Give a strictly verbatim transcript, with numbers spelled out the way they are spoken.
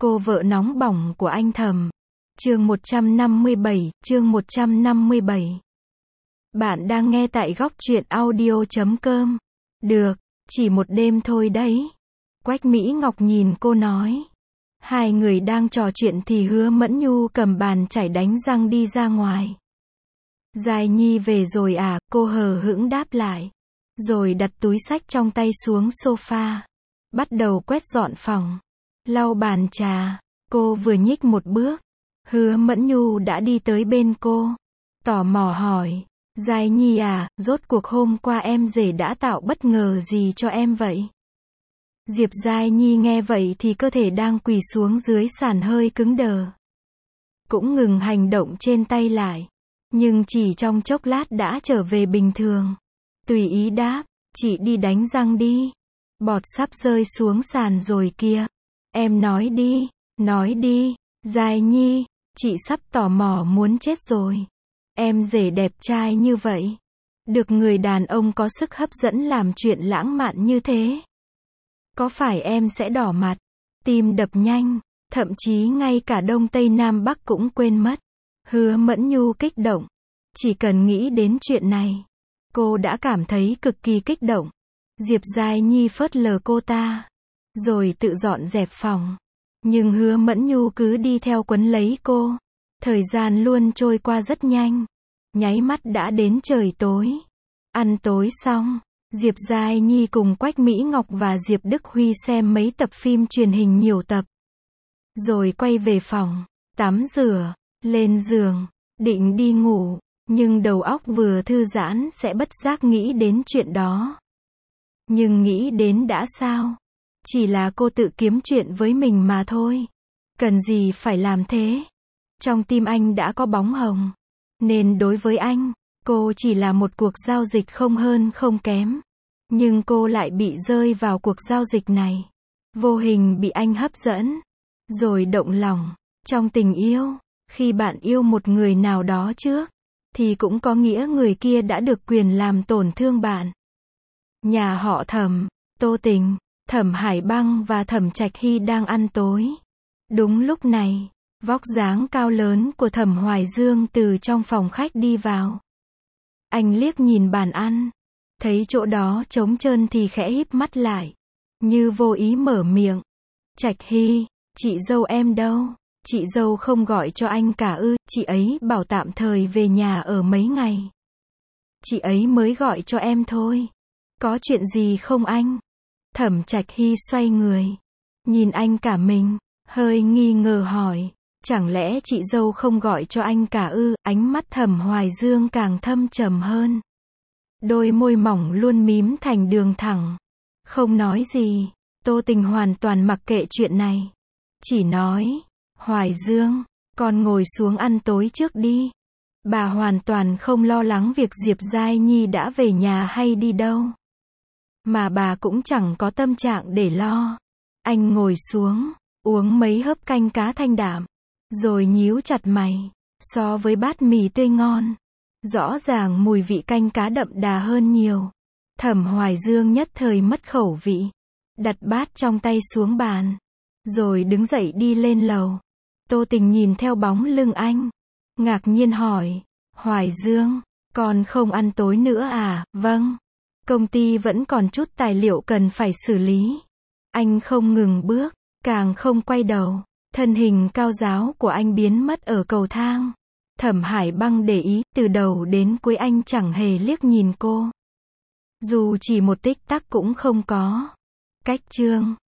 Cô vợ nóng bỏng của anh Thẩm. Chương một trăm năm mươi bảy, chương một trăm năm mươi bảy. Bạn đang nghe tại góc truyện audio chấm com. Được, chỉ một đêm thôi đấy. Quách Mỹ Ngọc nhìn cô nói. Hai người đang trò chuyện thì Hứa Mẫn Nhu cầm bàn chải đánh răng đi ra ngoài. Giai Nhi về rồi à, cô hờ hững đáp lại. Rồi đặt túi xách trong tay xuống sofa. Bắt đầu quét dọn phòng. Lau bàn trà. Cô vừa nhích một bước. Hứa Mẫn Nhu đã đi tới bên cô. Tò mò hỏi. Giai Nhi à, rốt cuộc hôm qua em rể đã tạo bất ngờ gì cho em vậy? Diệp Giai Nhi nghe vậy thì cơ thể đang quỳ xuống dưới sàn hơi cứng đờ. Cũng ngừng hành động trên tay lại. Nhưng chỉ trong chốc lát đã trở về bình thường. Tùy ý đáp, chị đi đánh răng đi. Bọt sắp rơi xuống sàn rồi kia. Em nói đi, nói đi, Giai Nhi, chị sắp tò mò muốn chết rồi. Em rể đẹp trai như vậy. Được người đàn ông có sức hấp dẫn làm chuyện lãng mạn như thế. Có phải em sẽ đỏ mặt, tim đập nhanh, thậm chí ngay cả Đông Tây Nam Bắc cũng quên mất. Hứa Mẫn Nhu kích động. Chỉ cần nghĩ đến chuyện này, cô đã cảm thấy cực kỳ kích động. Diệp Giai Nhi phớt lờ cô ta, rồi tự dọn dẹp phòng. Nhưng Hứa Mẫn Nhu cứ đi theo quấn lấy cô. Thời gian luôn trôi qua rất nhanh. Nháy mắt đã đến trời tối. Ăn tối xong, Diệp Giai Nhi cùng Quách Mỹ Ngọc và Diệp Đức Huy xem mấy tập phim truyền hình nhiều tập. Rồi quay về phòng, tắm rửa, lên giường, định đi ngủ. Nhưng đầu óc vừa thư giãn sẽ bất giác nghĩ đến chuyện đó. Nhưng nghĩ đến đã sao? Chỉ là cô tự kiếm chuyện với mình mà thôi. Cần gì phải làm thế? Trong tim anh đã có bóng hồng. Nên đối với anh, cô chỉ là một cuộc giao dịch không hơn không kém. Nhưng cô lại bị rơi vào cuộc giao dịch này. Vô hình bị anh hấp dẫn. Rồi động lòng. Trong tình yêu, khi bạn yêu một người nào đó trước, thì cũng có nghĩa người kia đã được quyền làm tổn thương bạn. Nhà họ Thẩm, Tô Tình, Thẩm Hải Băng và Thẩm Trạch Hy đang ăn tối. Đúng lúc này, vóc dáng cao lớn của Thẩm Hoài Dương từ trong phòng khách đi vào. Anh liếc nhìn bàn ăn, thấy chỗ đó trống trơn thì khẽ híp mắt lại, như vô ý mở miệng. Trạch Hy, chị dâu em đâu? Chị dâu không gọi cho anh cả ư? Chị ấy bảo tạm thời về nhà ở mấy ngày. Chị ấy mới gọi cho em thôi. Có chuyện gì không anh? Thẩm Trạch Hy xoay người, nhìn anh cả mình, hơi nghi ngờ hỏi. Chẳng lẽ chị dâu không gọi cho anh cả ư? Ánh mắt Thẩm Hoài Dương càng thâm trầm hơn. Đôi môi mỏng luôn mím thành đường thẳng. Không nói gì. Tô Tình hoàn toàn mặc kệ chuyện này. Chỉ nói, Hoài Dương, con ngồi xuống ăn tối trước đi. Bà hoàn toàn không lo lắng việc Diệp Giai Nhi đã về nhà hay đi đâu. Mà bà cũng chẳng có tâm trạng để lo. Anh ngồi xuống, uống mấy hớp canh cá thanh đạm, rồi nhíu chặt mày. So với bát mì tươi ngon, rõ ràng mùi vị canh cá đậm đà hơn nhiều. Thẩm Hoài Dương nhất thời mất khẩu vị, đặt bát trong tay xuống bàn, rồi đứng dậy đi lên lầu. Tô Tình nhìn theo bóng lưng anh, ngạc nhiên hỏi. Hoài Dương, con không ăn tối nữa à? Vâng. Công ty vẫn còn chút tài liệu cần phải xử lý. Anh không ngừng bước, càng không quay đầu. Thân hình cao ráo của anh biến mất ở cầu thang. Thẩm Hải Băng để ý, từ đầu đến cuối anh chẳng hề liếc nhìn cô. Dù chỉ một tích tắc cũng không có. Cách chương